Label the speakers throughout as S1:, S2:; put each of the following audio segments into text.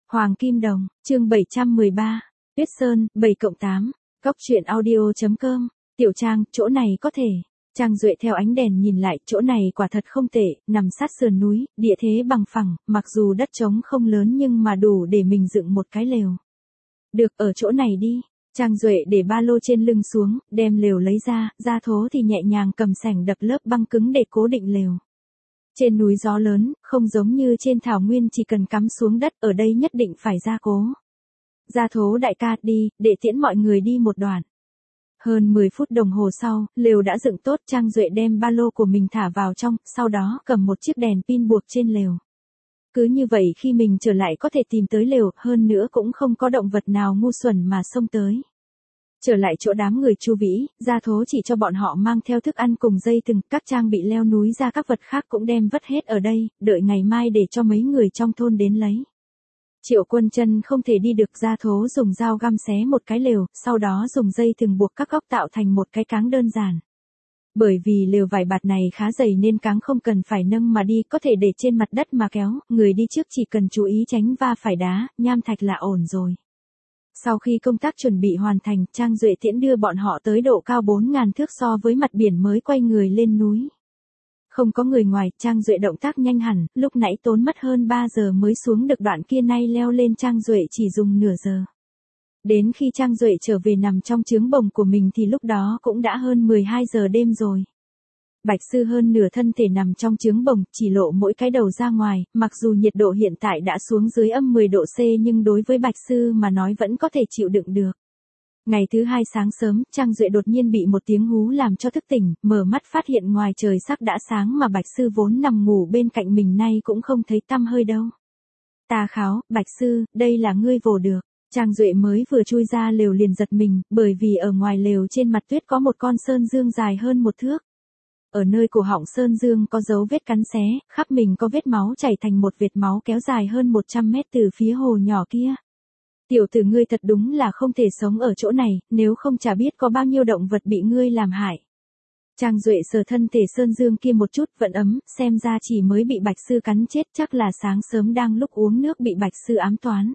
S1: Hoàng Kim Đồng, chương 713, Tuyết Sơn, 7+8, Cóc truyện audio.com, Tiểu Trang, chỗ này có thể. Trang Duệ theo ánh đèn nhìn lại, chỗ này quả thật không tệ, nằm sát sườn núi, địa thế bằng phẳng, mặc dù đất trống không lớn nhưng mà đủ để mình dựng một cái lều. Được, ở chỗ này đi. Trang Duệ để ba lô trên lưng xuống, đem lều lấy ra, Gia Thố thì nhẹ nhàng cầm sẻng đập lớp băng cứng để cố định lều. Trên núi gió lớn, không giống như trên thảo nguyên chỉ cần cắm xuống đất, ở đây nhất định phải gia cố. Gia Thố đại ca, đi, để tiễn mọi người đi một đoạn. Hơn 10 phút đồng hồ sau, lều đã dựng tốt, Trang Duệ đem ba lô của mình thả vào trong, sau đó cầm một chiếc đèn pin buộc trên lều. Cứ như vậy khi mình trở lại có thể tìm tới lều, hơn nữa cũng không có động vật nào ngu xuẩn mà xông tới. Trở lại chỗ đám người Chu Vĩ, Gia Thố chỉ cho bọn họ mang theo thức ăn cùng dây thừng, các trang bị leo núi ra các vật khác cũng đem vất hết ở đây, đợi ngày mai để cho mấy người trong thôn đến lấy. Triệu Quân Chân không thể đi được, Gia Thố dùng dao găm xé một cái lều, sau đó dùng dây thừng buộc các góc tạo thành một cái cáng đơn giản. Bởi vì lều vải bạt này khá dày nên cáng không cần phải nâng mà đi, có thể để trên mặt đất mà kéo, người đi trước chỉ cần chú ý tránh va phải đá, nham thạch là ổn rồi. Sau khi công tác chuẩn bị hoàn thành, Trang Duệ tiễn đưa bọn họ tới độ cao 4.000 thước so với mặt biển mới quay người lên núi. Không có người ngoài, Trang Duệ động tác nhanh hẳn, lúc nãy tốn mất hơn 3 giờ mới xuống được đoạn kia, nay leo lên Trang Duệ chỉ dùng nửa giờ. Đến khi Trang Duệ trở về nằm trong trướng bồng của mình thì lúc đó cũng đã hơn 12 giờ đêm rồi. Bạch Sư hơn nửa thân thể nằm trong trướng bồng, chỉ lộ mỗi cái đầu ra ngoài, mặc dù nhiệt độ hiện tại đã xuống dưới âm 10 độ C nhưng đối với Bạch Sư mà nói vẫn có thể chịu đựng được. Ngày thứ hai sáng sớm, Trang Duệ đột nhiên bị một tiếng hú làm cho thức tỉnh, mở mắt phát hiện ngoài trời sắc đã sáng mà Bạch Sư vốn nằm ngủ bên cạnh mình nay cũng không thấy tăm hơi đâu. Ta kháo, Bạch Sư, đây là ngươi vồ được. Trang Duệ mới vừa chui ra lều liền giật mình, bởi vì ở ngoài lều trên mặt tuyết có một con sơn dương dài hơn 1 thước. Ở nơi cổ họng sơn dương có dấu vết cắn xé, khắp mình có vết máu chảy thành một vệt máu kéo dài hơn 100 mét từ phía hồ nhỏ kia. Tiểu tử ngươi thật đúng là không thể sống ở chỗ này, nếu không chả biết có bao nhiêu động vật bị ngươi làm hại. Trang Duệ sờ thân thể sơn dương kia một chút, vẫn ấm, xem ra chỉ mới bị Bạch Sư cắn chết, chắc là sáng sớm đang lúc uống nước bị Bạch Sư ám toán.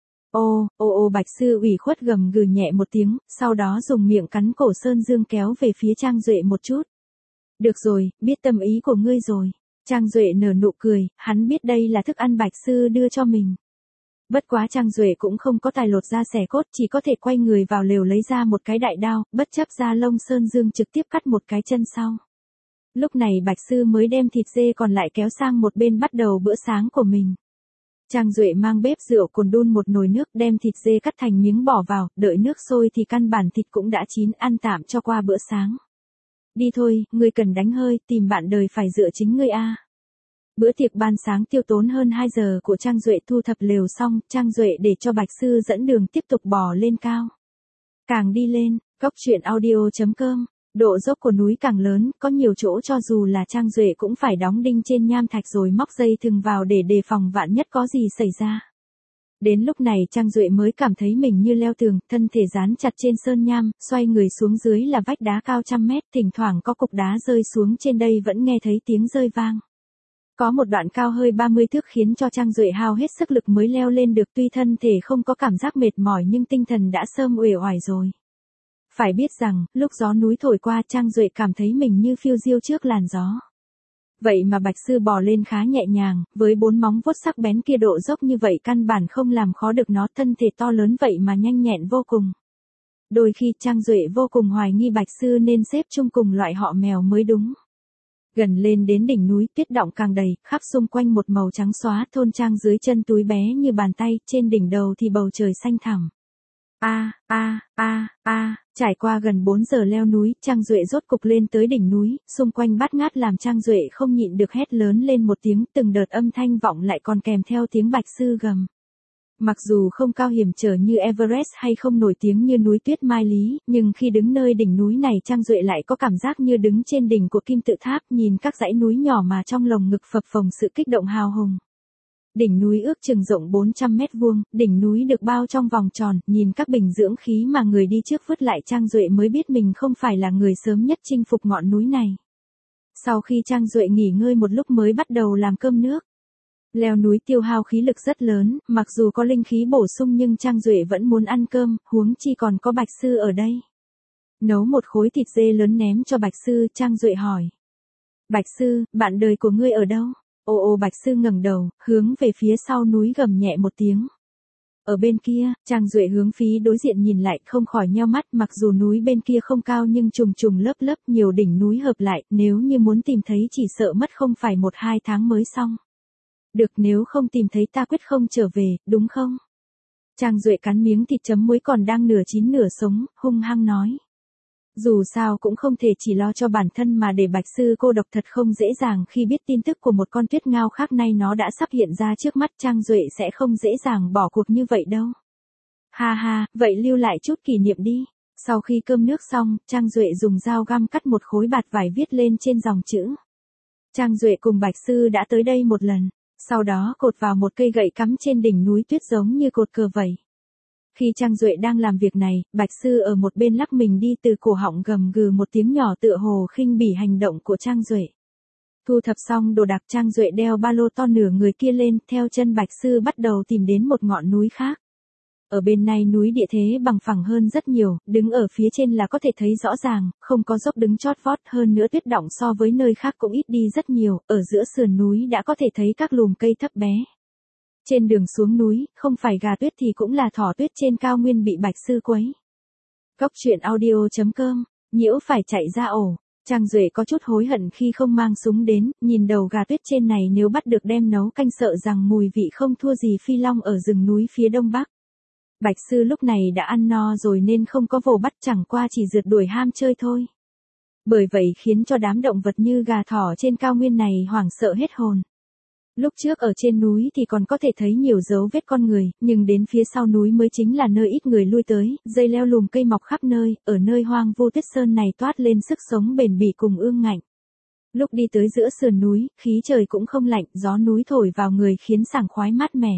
S1: Ô, Bạch Sư ủy khuất gầm gừ nhẹ một tiếng, sau đó dùng miệng cắn cổ sơn dương kéo về phía Trang Duệ một chút. Được rồi, biết tâm ý của ngươi rồi. Trang Duệ nở nụ cười, hắn biết đây là thức ăn Bạch Sư đưa cho mình. Bất quá Trang Duệ cũng không có tài lột ra xẻ cốt, chỉ có thể quay người vào lều lấy ra một cái đại đao, bất chấp da lông sơn dương trực tiếp cắt một cái chân sau. Lúc này Bạch Sư mới đem thịt dê còn lại kéo sang một bên bắt đầu bữa sáng của mình. Trang Duệ mang bếp rượu cồn đun một nồi nước, đem thịt dê cắt thành miếng bỏ vào, đợi nước sôi thì căn bản thịt cũng đã chín, ăn tạm cho qua bữa sáng. Đi thôi, ngươi cần đánh hơi, tìm bạn đời phải dựa chính ngươi a. Bữa tiệc ban sáng tiêu tốn hơn 2 giờ của Trang Duệ, thu thập lều xong, Trang Duệ để cho Bạch Sư dẫn đường tiếp tục bò lên cao. Càng đi lên, Cóc truyện audio.com, độ dốc của núi càng lớn, có nhiều chỗ cho dù là Trang Duệ cũng phải đóng đinh trên nham thạch rồi móc dây thừng vào để đề phòng vạn nhất có gì xảy ra. Đến lúc này Trang Duệ mới cảm thấy mình như leo tường, thân thể dán chặt trên sơn nham, xoay người xuống dưới là vách đá cao trăm mét, thỉnh thoảng có cục đá rơi xuống trên đây vẫn nghe thấy tiếng rơi vang. Có một đoạn cao hơi 30 thước khiến cho Trang Duệ hao hết sức lực mới leo lên được, tuy thân thể không có cảm giác mệt mỏi nhưng tinh thần đã sớm uể oải rồi. Phải biết rằng, lúc gió núi thổi qua Trang Duệ cảm thấy mình như phiêu diêu trước làn gió. Vậy mà Bạch Sư bò lên khá nhẹ nhàng, với 4 móng vuốt sắc bén kia độ dốc như vậy căn bản không làm khó được nó, thân thể to lớn vậy mà nhanh nhẹn vô cùng. Đôi khi Trang Duệ vô cùng hoài nghi Bạch Sư nên xếp chung cùng loại họ mèo mới đúng. Gần lên đến đỉnh núi, tuyết đọng càng đầy, khắp xung quanh một màu trắng xóa, thôn trang dưới chân túi bé như bàn tay, trên đỉnh đầu thì bầu trời xanh thẳm. Trải qua gần 4 giờ leo núi, Trang Duệ rốt cục lên tới đỉnh núi, xung quanh bát ngát làm Trang Duệ không nhịn được hét lớn lên một tiếng, từng đợt âm thanh vọng lại còn kèm theo tiếng Bạch Sư gầm. Mặc dù không cao hiểm trở như Everest hay không nổi tiếng như núi tuyết Mai Lý, nhưng khi đứng nơi đỉnh núi này Trang Duệ lại có cảm giác như đứng trên đỉnh của kim tự tháp, nhìn các dãy núi nhỏ mà trong lồng ngực phập phồng sự kích động hào hùng. Đỉnh núi ước chừng rộng 400 mét vuông, đỉnh núi được bao trong vòng tròn, nhìn các bình dưỡng khí mà người đi trước vứt lại Trang Duệ mới biết mình không phải là người sớm nhất chinh phục ngọn núi này. Sau khi Trang Duệ nghỉ ngơi một lúc mới bắt đầu làm cơm nước. Leo núi tiêu hao khí lực rất lớn, mặc dù có linh khí bổ sung nhưng Trang Duệ vẫn muốn ăn cơm, huống chi còn có Bạch Sư ở đây. Nấu một khối thịt dê lớn ném cho Bạch Sư, Trang Duệ hỏi. Bạch Sư, bạn đời của ngươi ở đâu? Ô Bạch Sư ngẩng đầu, hướng về phía sau núi gầm nhẹ một tiếng. Ở bên kia, Trang Duệ hướng phía đối diện nhìn lại không khỏi nheo mắt, mặc dù núi bên kia không cao nhưng trùng trùng lớp lớp nhiều đỉnh núi hợp lại, nếu như muốn tìm thấy chỉ sợ mất không phải 1-2 tháng mới xong. Được, nếu không tìm thấy ta quyết không trở về, đúng không? Trang Duệ cắn miếng thịt chấm muối còn đang nửa chín nửa sống, hung hăng nói. Dù sao cũng không thể chỉ lo cho bản thân mà để Bạch Sư cô độc thật không dễ dàng, khi biết tin tức của một con tuyết ngao khác nay nó đã sắp hiện ra trước mắt, Trang Duệ sẽ không dễ dàng bỏ cuộc như vậy đâu. Ha ha, vậy lưu lại chút kỷ niệm đi. Sau khi cơm nước xong, Trang Duệ dùng dao găm cắt một khối bạt vải viết lên trên dòng chữ. Trang Duệ cùng Bạch Sư đã tới đây một lần, sau đó cột vào một cây gậy cắm trên đỉnh núi tuyết giống như cột cờ vậy. Khi Trang Duệ đang làm việc này, Bạch Sư ở một bên lắc mình đi, từ cổ họng gầm gừ một tiếng nhỏ tựa hồ khinh bỉ hành động của Trang Duệ. Thu thập xong đồ đạc, Trang Duệ đeo ba lô to nửa người kia lên, theo chân Bạch Sư bắt đầu tìm đến một ngọn núi khác. Ở bên này núi địa thế bằng phẳng hơn rất nhiều, đứng ở phía trên là có thể thấy rõ ràng, không có dốc đứng chót vót, hơn nữa tuyết đọng so với nơi khác cũng ít đi rất nhiều, ở giữa sườn núi đã có thể thấy các lùm cây thấp bé. Trên đường xuống núi, không phải gà tuyết thì cũng là thỏ tuyết trên cao nguyên bị Bạch Sư quấy. Cóc truyện audio.com, nhiễu phải chạy ra ổ. Trang Duệ có chút hối hận khi không mang súng đến, nhìn đầu gà tuyết trên này nếu bắt được đem nấu canh sợ rằng mùi vị không thua gì phi long ở rừng núi phía đông bắc. Bạch Sư lúc này đã ăn no rồi nên không có vồ bắt, chẳng qua chỉ rượt đuổi ham chơi thôi. Bởi vậy khiến cho đám động vật như gà thỏ trên cao nguyên này hoảng sợ hết hồn. Lúc trước ở trên núi thì còn có thể thấy nhiều dấu vết con người, nhưng đến phía sau núi mới chính là nơi ít người lui tới, dây leo lùm cây mọc khắp nơi, ở nơi hoang vu tuyết sơn này toát lên sức sống bền bỉ cùng ương ngạnh. Lúc đi tới giữa sườn núi, khí trời cũng không lạnh, gió núi thổi vào người khiến sảng khoái mát mẻ.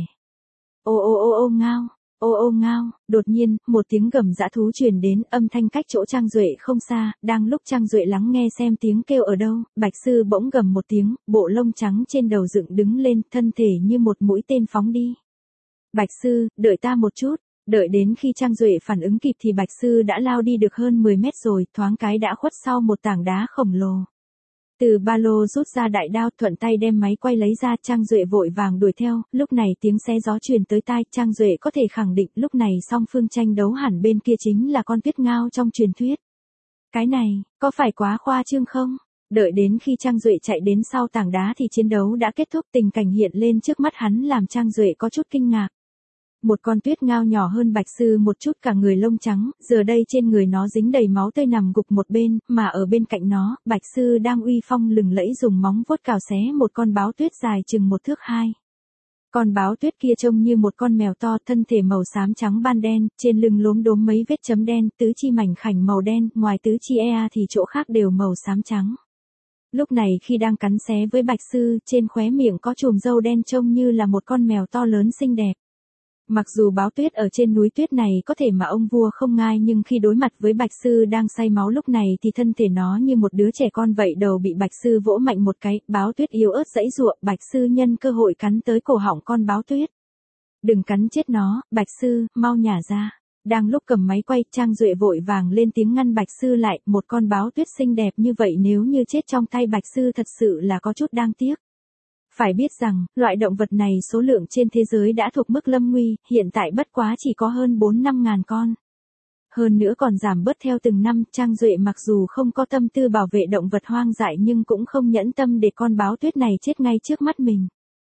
S1: Ô ngao. Ô ngao, đột nhiên, một tiếng gầm dã thú truyền đến, âm thanh cách chỗ Trang Duệ không xa, đang lúc Trang Duệ lắng nghe xem tiếng kêu ở đâu, Bạch Sư bỗng gầm một tiếng, bộ lông trắng trên đầu dựng đứng lên, thân thể như một mũi tên phóng đi. Bạch Sư, đợi ta một chút, đợi đến khi Trang Duệ phản ứng kịp thì Bạch Sư đã lao đi được hơn 10 mét rồi, thoáng cái đã khuất sau một tảng đá khổng lồ. Từ ba lô rút ra đại đao, thuận tay đem máy quay lấy ra, Trang Duệ vội vàng đuổi theo, lúc này tiếng xé gió truyền tới tai, Trang Duệ có thể khẳng định lúc này song phương tranh đấu hẳn bên kia chính là con tuyết ngao trong truyền thuyết. Cái này, có phải quá khoa trương không? Đợi đến khi Trang Duệ chạy đến sau tảng đá thì chiến đấu đã kết thúc, tình cảnh hiện lên trước mắt hắn làm Trang Duệ có chút kinh ngạc. Một con tuyết ngao nhỏ hơn Bạch Sư một chút, cả người lông trắng, giờ đây trên người nó dính đầy máu tươi nằm gục một bên, mà ở bên cạnh nó, Bạch Sư đang uy phong lừng lẫy dùng móng vuốt cào xé một con báo tuyết dài chừng 1 thước 2. Con báo tuyết kia trông như một con mèo to, thân thể màu xám trắng ban đen, trên lưng lốm đốm mấy vết chấm đen, tứ chi mảnh khảnh màu đen, ngoài tứ chi thì chỗ khác đều màu xám trắng. Lúc này khi đang cắn xé với Bạch Sư, trên khóe miệng có chùm râu đen trông như là một con mèo to lớn xinh đẹp. Mặc dù báo tuyết ở trên núi tuyết này có thể mà ông vua không ngai, nhưng khi đối mặt với Bạch Sư đang say máu lúc này thì thân thể nó như một đứa trẻ con vậy, đầu bị Bạch Sư vỗ mạnh một cái, báo tuyết yếu ớt giãy giụa, Bạch Sư nhân cơ hội cắn tới cổ họng con báo tuyết. Đừng cắn chết nó, Bạch Sư, mau nhả ra. Đang lúc cầm máy quay, Trang Duệ vội vàng lên tiếng ngăn Bạch Sư lại, một con báo tuyết xinh đẹp như vậy nếu như chết trong tay Bạch Sư thật sự là có chút đáng tiếc. Phải biết rằng, loại động vật này số lượng trên thế giới đã thuộc mức lâm nguy, hiện tại bất quá chỉ có hơn 4-5 ngàn con. Hơn nữa còn giảm bớt theo từng năm, Trang Duệ mặc dù không có tâm tư bảo vệ động vật hoang dại nhưng cũng không nhẫn tâm để con báo tuyết này chết ngay trước mắt mình.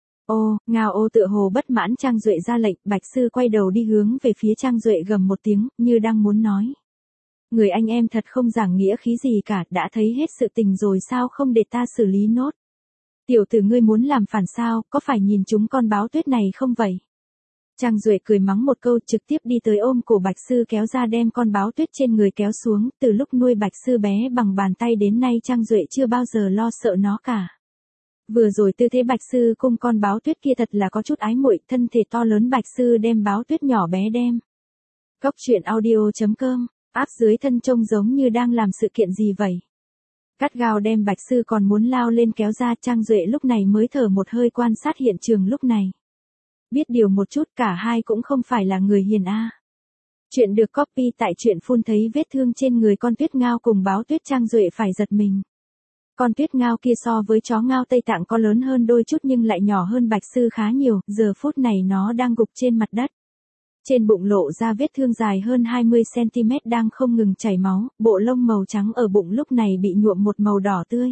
S1: Ngao tựa hồ bất mãn Trang Duệ ra lệnh, Bạch Sư quay đầu đi hướng về phía Trang Duệ gầm một tiếng, như đang muốn nói. Người anh em thật không giảng nghĩa khí gì cả, đã thấy hết sự tình rồi sao không để ta xử lý nốt. Tiểu tử ngươi muốn làm phản sao, có phải nhìn chúng con báo tuyết này không vậy? Trang Duệ cười mắng một câu, trực tiếp đi tới ôm cổ Bạch Sư kéo ra đem con báo tuyết trên người kéo xuống, từ lúc nuôi Bạch Sư bé bằng bàn tay đến nay Trang Duệ chưa bao giờ lo sợ nó cả. Vừa rồi tư thế Bạch Sư cùng con báo tuyết kia thật là có chút ái muội, thân thể to lớn Bạch Sư đem báo tuyết nhỏ bé đem. Cóc truyện audio.com, áp dưới thân trông giống như đang làm sự kiện gì vậy? Cắt gao đem Bạch Sư còn muốn lao lên kéo ra, Trang Duệ lúc này mới thở một hơi quan sát hiện trường lúc này. Biết điều một chút, cả hai cũng không phải là người hiền a. Chuyện được copy tại truyện phun, thấy vết thương trên người con tuyết ngao cùng báo tuyết, Trang Duệ phải giật mình. Con tuyết ngao kia so với chó ngao Tây Tạng có lớn hơn đôi chút nhưng lại nhỏ hơn Bạch Sư khá nhiều, giờ phút này nó đang gục trên mặt đất. Trên bụng lộ ra vết thương dài hơn 20cm đang không ngừng chảy máu, bộ lông màu trắng ở bụng lúc này bị nhuộm một màu đỏ tươi.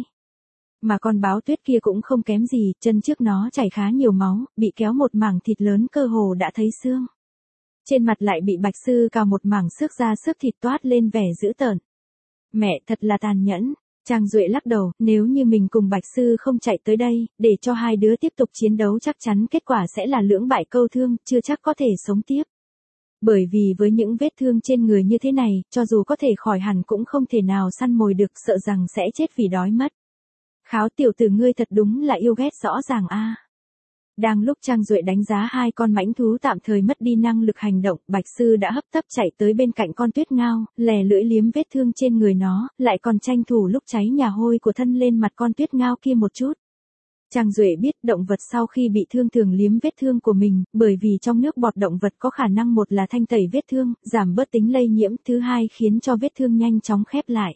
S1: Mà con báo tuyết kia cũng không kém gì, chân trước nó chảy khá nhiều máu, bị kéo một mảng thịt lớn cơ hồ đã thấy xương. Trên mặt lại bị Bạch Sư cào một mảng xước ra xước thịt, toát lên vẻ dữ tợn. Mẹ, thật là tàn nhẫn. Trang Duệ lắc đầu, nếu như mình cùng Bạch Sư không chạy tới đây, để cho hai đứa tiếp tục chiến đấu chắc chắn kết quả sẽ là lưỡng bại câu thương, chưa chắc có thể sống tiếp. Bởi vì với những vết thương trên người như thế này, cho dù có thể khỏi hẳn cũng không thể nào săn mồi được, sợ rằng sẽ chết vì đói mất. Kháo, tiểu tử ngươi thật đúng là yêu ghét rõ ràng a. Đang lúc Trang Duệ đánh giá hai con mãnh thú tạm thời mất đi năng lực hành động, Bạch Sư đã hấp tấp chạy tới bên cạnh con tuyết ngao, lè lưỡi liếm vết thương trên người nó, lại còn tranh thủ lúc cháy nhà hôi của thân lên mặt con tuyết ngao kia một chút. Trang Duệ biết động vật sau khi bị thương thường liếm vết thương của mình, bởi vì trong nước bọt động vật có khả năng một là thanh tẩy vết thương, giảm bớt tính lây nhiễm, thứ hai khiến cho vết thương nhanh chóng khép lại.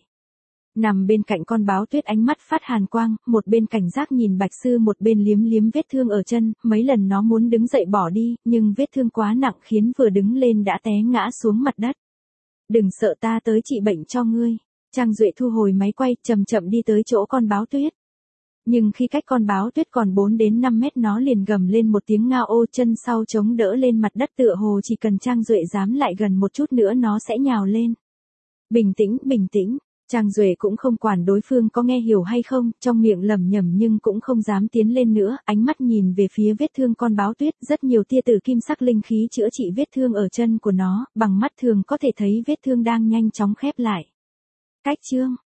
S1: Nằm bên cạnh con báo tuyết ánh mắt phát hàn quang, một bên cảnh giác nhìn Bạch Sư, một bên liếm liếm vết thương ở chân, mấy lần nó muốn đứng dậy bỏ đi, nhưng vết thương quá nặng khiến vừa đứng lên đã té ngã xuống mặt đất. Đừng sợ, ta tới trị bệnh cho ngươi. Trang Duệ thu hồi máy quay, chậm chậm đi tới chỗ con báo tuyết. Nhưng khi cách con báo tuyết còn 4 đến 5 mét nó liền gầm lên một tiếng ngao ô, chân sau chống đỡ lên mặt đất, tựa hồ chỉ cần Trang Duệ dám lại gần một chút nữa nó sẽ nhào lên. Bình tĩnh, bình tĩnh. Trang Duệ cũng không quản đối phương có nghe hiểu hay không, trong miệng lẩm nhẩm nhưng cũng không dám tiến lên nữa, ánh mắt nhìn về phía vết thương con báo tuyết, rất nhiều tia tử kim sắc linh khí chữa trị vết thương ở chân của nó, bằng mắt thường có thể thấy vết thương đang nhanh chóng khép lại. Cách chương